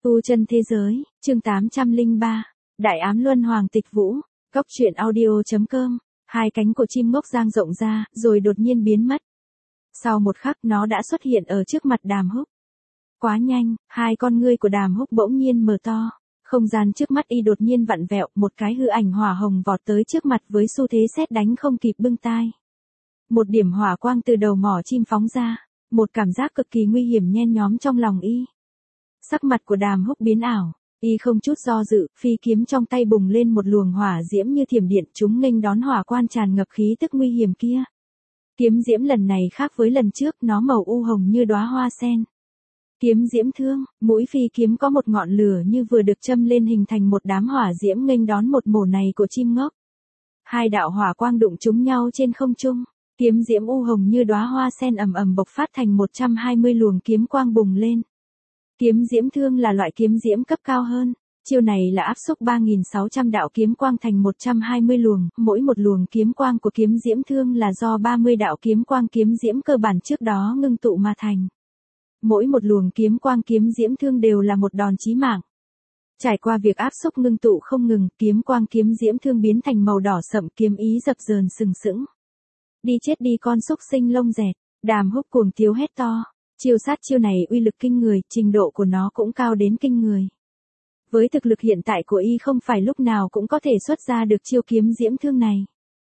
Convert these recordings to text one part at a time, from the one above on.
Tu chân thế giới, chương 803, Đại ám luân hoàng tịch vũ, Cốc truyện audio.com, hai cánh của chim ngốc dang rộng ra, rồi đột nhiên biến mất. Sau một khắc nó đã xuất hiện ở trước mặt Đàm Húc. Quá nhanh, hai con ngươi của Đàm Húc bỗng nhiên mở to, không gian trước mắt y đột nhiên vặn vẹo, một cái hư ảnh hỏa hồng vọt tới trước mặt với xu thế sét đánh không kịp bưng tai. Một điểm hỏa quang từ đầu mỏ chim phóng ra, một cảm giác cực kỳ nguy hiểm nhen nhóm trong lòng y. Sắc mặt của Đàm Húc biến ảo, y không chút do dự, phi kiếm trong tay bùng lên một luồng hỏa diễm như thiểm điện, chúng nghênh đón hỏa quan tràn ngập khí tức nguy hiểm kia. Kiếm diễm lần này khác với lần trước, nó màu u hồng như đóa hoa sen. Kiếm diễm thương, mũi phi kiếm có một ngọn lửa như vừa được châm lên hình thành một đám hỏa diễm nghênh đón một mổ này của chim ngốc. Hai đạo hỏa quang đụng trúng nhau trên không trung, kiếm diễm u hồng như đóa hoa sen ầm ầm bộc phát thành 120 luồng kiếm quang bùng lên. Kiếm diễm thương là loại kiếm diễm cấp cao hơn, chiêu này là áp xúc 3.600 đạo kiếm quang thành 120 luồng, mỗi một luồng kiếm quang của kiếm diễm thương là do 30 đạo kiếm quang kiếm diễm cơ bản trước đó ngưng tụ mà thành. Mỗi một luồng kiếm quang kiếm diễm thương đều là một đòn chí mạng. Trải qua việc áp xúc ngưng tụ không ngừng, kiếm quang kiếm diễm thương biến thành màu đỏ sậm, kiếm ý dập dờn sừng sững. Đi chết đi con xúc sinh lông dẹt, Đàm Húc cuồng tiếu hét to. Chiêu sát chiêu này uy lực kinh người, trình độ của nó cũng cao đến kinh người. Với thực lực hiện tại của y không phải lúc nào cũng có thể xuất ra được chiêu kiếm diễm thương này.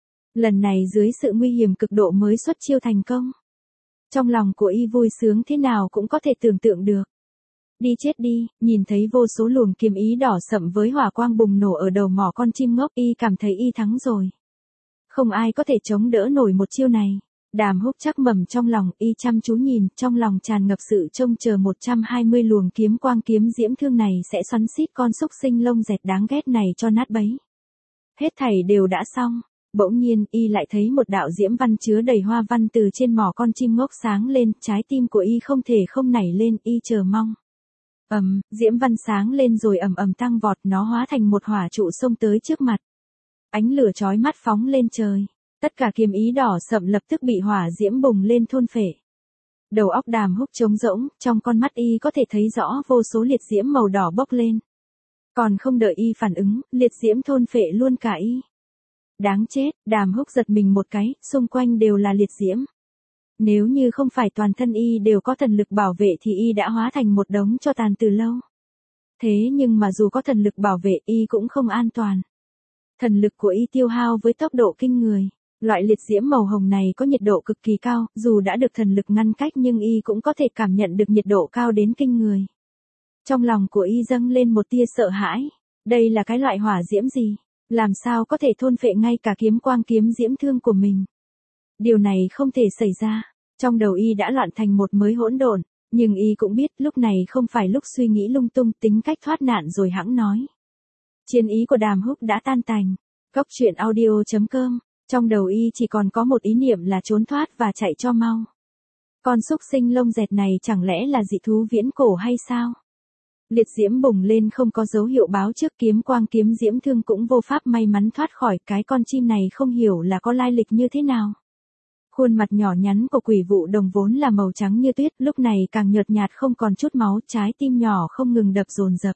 Lần này dưới sự nguy hiểm cực độ mới xuất chiêu thành công. Trong lòng của y vui sướng thế nào cũng có thể tưởng tượng được. Đi chết đi, nhìn thấy vô số luồng kiếm ý đỏ sậm với hỏa quang bùng nổ ở đầu mỏ con chim ngốc, y cảm thấy y thắng rồi. Không ai có thể chống đỡ nổi một chiêu này. Đàm Húc chắc mầm trong lòng, y chăm chú nhìn, trong lòng tràn ngập sự trông chờ 120 luồng kiếm quang kiếm diễm thương này sẽ xoắn xít con xúc sinh lông dẹt đáng ghét này cho nát bấy. Hết thảy đều đã xong, bỗng nhiên y lại thấy một đạo diễm văn chứa đầy hoa văn từ trên mỏ con chim ngốc sáng lên, trái tim của y không thể không nảy lên, y chờ mong. Diễm văn sáng lên rồi ầm ầm tăng vọt, nó hóa thành một hỏa trụ xông tới trước mặt. Ánh lửa chói mắt phóng lên trời. Tất cả kiếm ý đỏ sậm lập tức bị hỏa diễm bùng lên thôn phệ. Đầu óc Đàm Húc trống rỗng, trong con mắt y có thể thấy rõ vô số liệt diễm màu đỏ bốc lên. Còn không đợi y phản ứng, liệt diễm thôn phệ luôn cả y. Đáng chết, Đàm Húc giật mình một cái, xung quanh đều là liệt diễm. Nếu như không phải toàn thân y đều có thần lực bảo vệ thì y đã hóa thành một đống tro tàn từ lâu. Thế nhưng mà dù có thần lực bảo vệ y cũng không an toàn. Thần lực của y tiêu hao với tốc độ kinh người. Loại liệt diễm màu hồng này có nhiệt độ cực kỳ cao, dù đã được thần lực ngăn cách nhưng y cũng có thể cảm nhận được nhiệt độ cao đến kinh người. Trong lòng của y dâng lên một tia sợ hãi, đây là cái loại hỏa diễm gì, làm sao có thể thôn phệ ngay cả kiếm quang kiếm diễm thương của mình. Điều này không thể xảy ra, trong đầu y đã loạn thành một mớ hỗn độn, nhưng y cũng biết lúc này không phải lúc suy nghĩ lung tung, tính cách thoát nạn rồi hẵng nói. Chiến ý của Đàm Húc đã tan tành, Cốc truyện audio.com. Trong đầu y chỉ còn có một ý niệm là trốn thoát và chạy cho mau. Con xúc sinh lông dẹt này chẳng lẽ là dị thú viễn cổ hay sao? Liệt diễm bùng lên không có dấu hiệu báo trước, kiếm quang kiếm diễm thương cũng vô pháp may mắn thoát khỏi, cái con chim này không hiểu là có lai lịch như thế nào. Khuôn mặt nhỏ nhắn của Quỷ Vụ Đồng vốn là màu trắng như tuyết, lúc này càng nhợt nhạt không còn chút máu, trái tim nhỏ không ngừng đập dồn dập.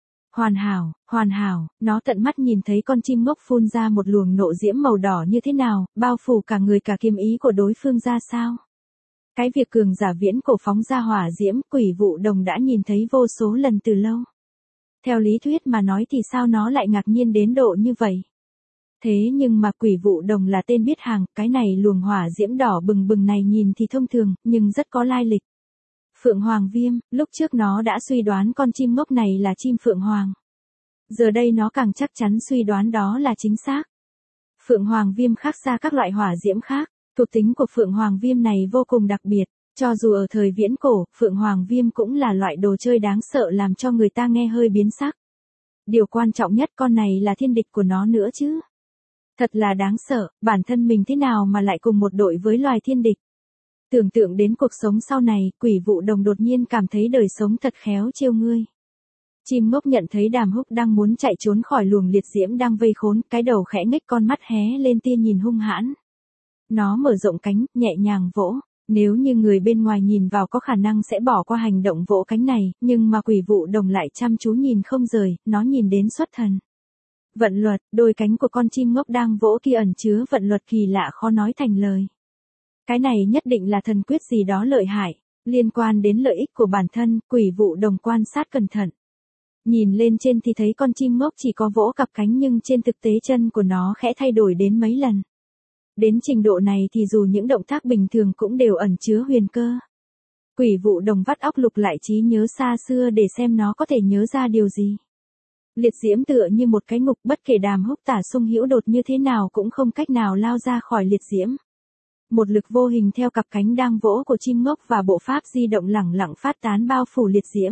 Hoàn hảo, nó tận mắt nhìn thấy con chim ngốc phun ra một luồng nộ diễm màu đỏ như thế nào, bao phủ cả người cả kiếm ý của đối phương ra sao. Cái việc cường giả viễn cổ phóng ra hỏa diễm, Quỷ Vụ Đồng đã nhìn thấy vô số lần từ lâu. Theo lý thuyết mà nói thì sao nó lại ngạc nhiên đến độ như vậy. Thế nhưng mà Quỷ Vụ Đồng là tên biết hàng, cái này luồng hỏa diễm đỏ bừng bừng này nhìn thì thông thường, nhưng rất có lai lịch. Phượng Hoàng Viêm, lúc trước nó đã suy đoán con chim ngốc này là chim Phượng Hoàng. Giờ đây nó càng chắc chắn suy đoán đó là chính xác. Phượng Hoàng Viêm khác xa các loại hỏa diễm khác, thuộc tính của Phượng Hoàng Viêm này vô cùng đặc biệt, cho dù ở thời viễn cổ, Phượng Hoàng Viêm cũng là loại đồ chơi đáng sợ làm cho người ta nghe hơi biến sắc. Điều quan trọng nhất con này là thiên địch của nó nữa chứ. Thật là đáng sợ, bản thân mình thế nào mà lại cùng một đội với loài thiên địch. Tưởng tượng đến cuộc sống sau này, Quỷ Vụ Đồng đột nhiên cảm thấy đời sống thật khéo trêu ngươi. Chim ngốc nhận thấy Đàm Húc đang muốn chạy trốn khỏi luồng liệt diễm đang vây khốn, cái đầu khẽ nghếch, con mắt hé lên tia nhìn hung hãn. Nó mở rộng cánh, nhẹ nhàng vỗ, Nếu như người bên ngoài nhìn vào có khả năng sẽ bỏ qua hành động vỗ cánh này, nhưng mà Quỷ Vụ Đồng lại chăm chú nhìn không rời, nó nhìn đến xuất thần. Vận luật, đôi cánh của con chim ngốc đang vỗ kia ẩn chứa vận luật kỳ lạ khó nói thành lời. Cái này nhất định là thần quyết gì đó lợi hại, liên quan đến lợi ích của bản thân. Quỷ Vụ Đồng quan sát cẩn thận. Nhìn lên trên thì thấy con chim ngốc chỉ có vỗ cặp cánh nhưng trên thực tế chân của nó khẽ thay đổi đến mấy lần. Đến trình độ này thì dù những động tác bình thường cũng đều ẩn chứa huyền cơ. Quỷ Vụ Đồng vắt óc lục lại trí nhớ xa xưa để xem nó có thể nhớ ra điều gì. Liệt diễm tựa như một cái ngục, bất kể Đàm Húc Tả Sung hữu đột như thế nào cũng không cách nào lao ra khỏi liệt diễm. Một lực vô hình theo cặp cánh đang vỗ của chim ngốc và bộ pháp di động lẳng lặng phát tán bao phủ liệt diễm.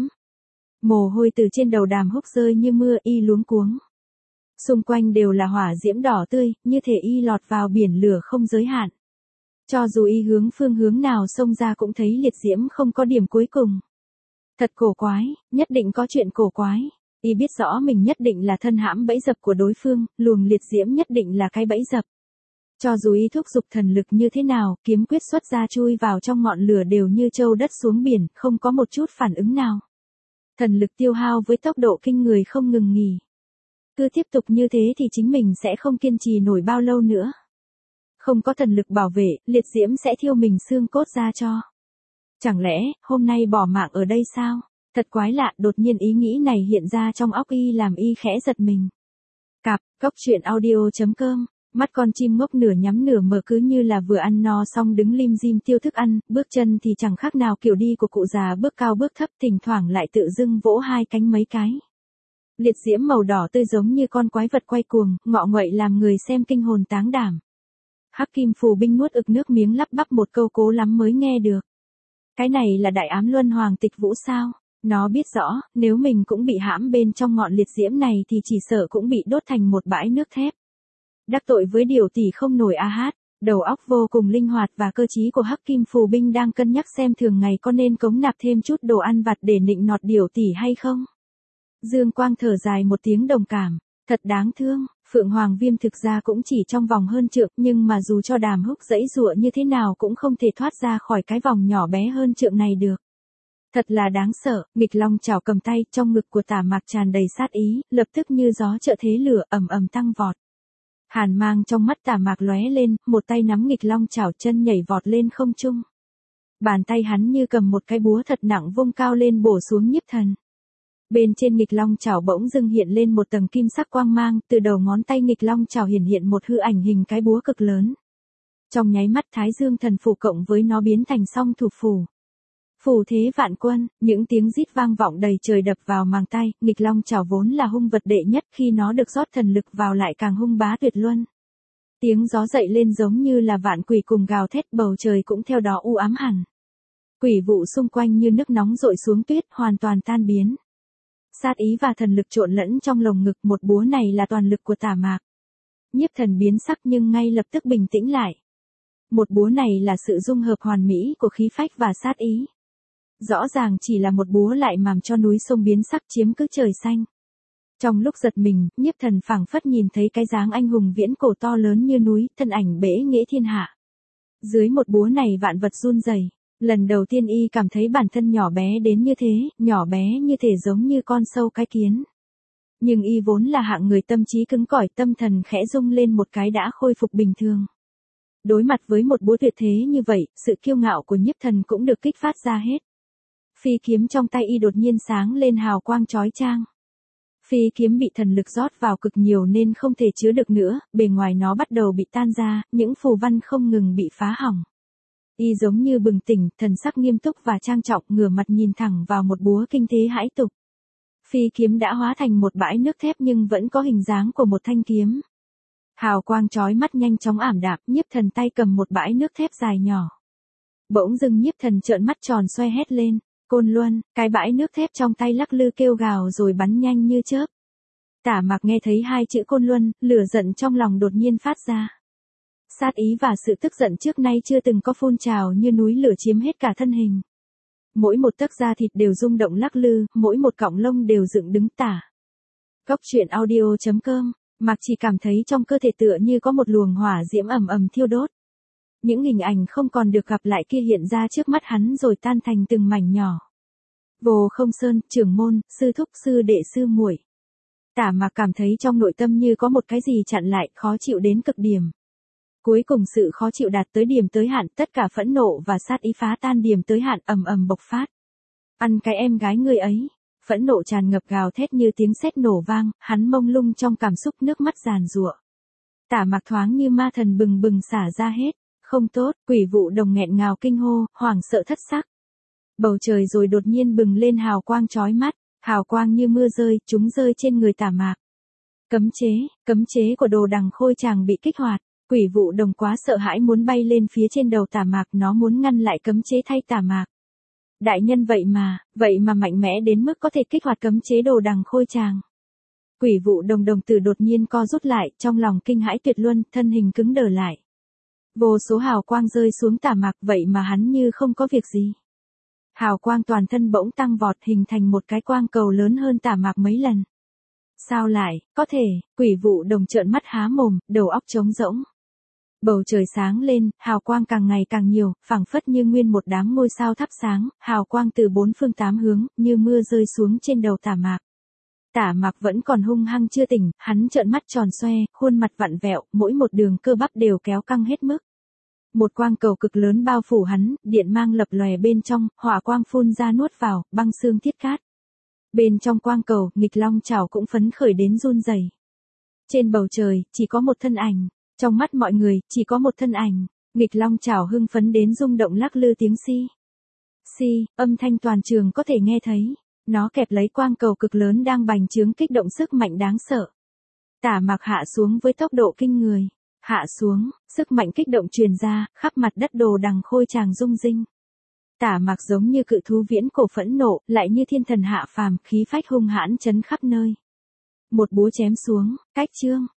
Mồ hôi từ trên đầu Đàm Húc rơi như mưa, y luống cuống. Xung quanh đều là hỏa diễm đỏ tươi, như thể y lọt vào biển lửa không giới hạn. Cho dù y hướng phương hướng nào xông ra cũng thấy liệt diễm không có điểm cuối cùng. Thật cổ quái, nhất định có chuyện cổ quái. Y biết rõ mình nhất định là thân hãm bẫy dập của đối phương, luồng liệt diễm nhất định là cái bẫy dập. Cho dù y thúc giục thần lực như thế nào, kiếm quyết xuất ra chui vào trong ngọn lửa đều như trâu đất xuống biển, không có một chút phản ứng nào. Thần lực tiêu hao với tốc độ kinh người không ngừng nghỉ. Cứ tiếp tục như thế thì chính mình sẽ không kiên trì nổi bao lâu nữa. Không có thần lực bảo vệ, liệt diễm sẽ thiêu mình xương cốt ra cho. Chẳng lẽ, hôm nay bỏ mạng ở đây sao? Thật quái lạ, đột nhiên ý nghĩ này hiện ra trong óc y làm y khẽ giật mình. Cặp, góc truyện audio.com, mắt con chim ngốc nửa nhắm nửa mở cứ như là vừa ăn no xong đứng lim dim tiêu thức ăn, bước chân thì chẳng khác nào kiểu đi của cụ già bước cao bước thấp, thỉnh thoảng lại tự dưng vỗ hai cánh mấy cái. Liệt diễm màu đỏ tươi giống như con quái vật quay cuồng, ngọ nguậy làm người xem kinh hồn táng đảm. Hắc Kim Phù Binh nuốt ực nước miếng lắp bắp một câu cố lắm mới nghe được. Cái này là Đại Ám Luân Hoàng Tịch Vũ sao? Nó biết rõ, nếu mình cũng bị hãm bên trong ngọn liệt diễm này thì chỉ sợ cũng bị đốt thành một bãi nước thép. Đắc tội với điều tỷ không nổi a hát, đầu óc vô cùng linh hoạt và cơ trí của Hắc Kim Phù Binh đang cân nhắc xem thường ngày có nên cống nạp thêm chút đồ ăn vặt để nịnh nọt điều tỷ hay không. Dương Quang thở dài một tiếng đồng cảm, thật đáng thương, Phượng Hoàng Viêm thực ra cũng chỉ trong vòng hơn trượng nhưng mà dù cho Đàm Húc giãy giụa như thế nào cũng không thể thoát ra khỏi cái vòng nhỏ bé hơn trượng này được. Thật là đáng sợ, nghịch long chảo cầm tay trong ngực của Tả Mạc tràn đầy sát ý, lập tức như gió trợ thế lửa ầm ầm tăng vọt. Hàn mang trong mắt Tả Mạc lóe lên, một tay nắm nghịch long chảo chân nhảy vọt lên không trung. Bàn tay hắn như cầm một cái búa thật nặng vung cao lên bổ xuống Nhiếp Thần. Bên trên nghịch long chảo bỗng dưng hiện lên một tầng kim sắc quang mang, từ đầu ngón tay nghịch long chảo hiện một hư ảnh hình cái búa cực lớn. Trong nháy mắt Thái Dương thần phù cộng với nó biến thành song thủ phù. Phù thế vạn quân, những tiếng rít vang vọng đầy trời đập vào màng tai, nghịch long chảo vốn là hung vật đệ nhất khi nó được rót thần lực vào lại càng hung bá tuyệt luân. Tiếng gió dậy lên giống như là vạn quỷ cùng gào thét, bầu trời cũng theo đó u ám hẳn. Quỷ vụ xung quanh như nước nóng dội xuống tuyết hoàn toàn tan biến. Sát ý và thần lực trộn lẫn trong lồng ngực, một búa này là toàn lực của Tả Mạc. Nhiếp Thần biến sắc nhưng ngay lập tức bình tĩnh lại. Một búa này là sự dung hợp hoàn mỹ của khí phách và sát ý. Rõ ràng chỉ là một búa lại làm cho núi sông biến sắc chiếm cứ trời xanh. Trong lúc giật mình, Nhiếp Thần phảng phất nhìn thấy cái dáng anh hùng viễn cổ to lớn như núi, thân ảnh bẽ nghễ thiên hạ. Dưới một búa này vạn vật run rẩy. Lần đầu tiên y cảm thấy bản thân nhỏ bé đến như thế, nhỏ bé như thể giống như con sâu cái kiến. Nhưng y vốn là hạng người tâm trí cứng cỏi, tâm thần khẽ rung lên một cái đã khôi phục bình thường. Đối mặt với một búa tuyệt thế như vậy, sự kiêu ngạo của Nhiếp Thần cũng được kích phát ra hết. Phi kiếm trong tay y đột nhiên sáng lên hào quang chói chang. Phi kiếm bị thần lực rót vào cực nhiều nên không thể chứa được nữa, bề ngoài nó bắt đầu bị tan ra, những phù văn không ngừng bị phá hỏng. Y giống như bừng tỉnh, thần sắc nghiêm túc và trang trọng, ngửa mặt nhìn thẳng vào một búa kinh thế hãi tục. Phi kiếm đã hóa thành một bãi nước thép nhưng vẫn có hình dáng của một thanh kiếm. Hào quang chói mắt nhanh chóng ảm đạm, Nhiếp Thần tay cầm một bãi nước thép dài nhỏ. Bỗng dưng Nhiếp Thần trợn mắt tròn xoe hét lên, Côn Luân, cái bãi nước thép trong tay lắc lư kêu gào rồi bắn nhanh như chớp. Tả Mạc nghe thấy hai chữ Côn Luân, lửa giận trong lòng đột nhiên phát ra. Sát ý và sự tức giận trước nay chưa từng có phun trào như núi lửa chiếm hết cả thân hình. Mỗi một tấc da thịt đều rung động lắc lư, mỗi một cọng lông đều dựng đứng tả. Góc truyện audio.com, Mạc chỉ cảm thấy trong cơ thể tựa như có một luồng hỏa diễm ầm ầm thiêu đốt. Những hình ảnh không còn được gặp lại kia hiện ra trước mắt hắn rồi tan thành từng mảnh nhỏ. Vô Không Sơn, trưởng môn, sư thúc, sư đệ, sư muội. Tả Mạc cảm thấy trong nội tâm như có một cái gì chặn lại, khó chịu đến cực điểm. Cuối cùng sự khó chịu đạt tới điểm tới hạn, tất cả phẫn nộ và sát ý phá tan điểm tới hạn, ầm ầm bộc phát. Ăn cái em gái ngươi ấy. Phẫn nộ tràn ngập gào thét như tiếng sét nổ vang, hắn mông lung trong cảm xúc, nước mắt giàn giụa. Tả Mạc thoáng như ma thần bừng bừng xả ra hết. Không tốt, Quỷ Vụ Đồng nghẹn ngào kinh hô, hoảng sợ thất sắc. Bầu trời rồi đột nhiên bừng lên hào quang chói mắt, hào quang như mưa rơi, chúng rơi trên người Tả Mạc. Cấm chế của Đồ Đằng Khôi Tràng bị kích hoạt. Quỷ Vụ Đồng quá sợ hãi muốn bay lên phía trên đầu Tả Mạc, nó muốn ngăn lại cấm chế thay Tả Mạc. Đại nhân vậy mà mạnh mẽ đến mức có thể kích hoạt cấm chế Đồ Đằng Khôi Tràng. Quỷ Vụ Đồng đồng tử đột nhiên co rút lại, trong lòng kinh hãi tuyệt luân, thân hình cứng đờ lại. Vô số hào quang rơi xuống Tả Mạc, vậy mà hắn như không có việc gì. Hào quang toàn thân bỗng tăng vọt, hình thành một cái quang cầu lớn hơn Tả Mạc mấy lần. Sao lại, có thể? Quỷ Vụ Đồng trợn mắt há mồm, đầu óc trống rỗng. Bầu trời sáng lên, hào quang càng ngày càng nhiều, phảng phất như nguyên một đám ngôi sao thắp sáng, hào quang từ bốn phương tám hướng, như mưa rơi xuống trên đầu Tả Mạc. Tả Mạc vẫn còn hung hăng chưa tỉnh, hắn trợn mắt tròn xoe, khuôn mặt vặn vẹo, mỗi một đường cơ bắp đều kéo căng hết mức. Một quang cầu cực lớn bao phủ hắn, điện mang lập lòe bên trong, hỏa quang phun ra nuốt vào, băng xương thiết cát. Bên trong quang cầu, nghịch long chảo cũng phấn khởi đến run rẩy. Trên bầu trời, chỉ có một thân ảnh. Trong mắt mọi người, chỉ có một thân ảnh. Nghịch long chảo hưng phấn đến rung động lắc lư tiếng xi, âm thanh toàn trường có thể nghe thấy. Nó kẹp lấy quang cầu cực lớn đang bành trướng kích động sức mạnh đáng sợ. Tả Mạc hạ xuống với tốc độ kinh người. Hạ xuống, sức mạnh kích động truyền ra, khắp mặt đất Đồ Đằng Khôi Tràng rung rinh. Tả Mạc giống như cự thú viễn cổ phẫn nộ, lại như thiên thần hạ phàm, khí phách hung hãn chấn khắp nơi. Một búa chém xuống, cách chương.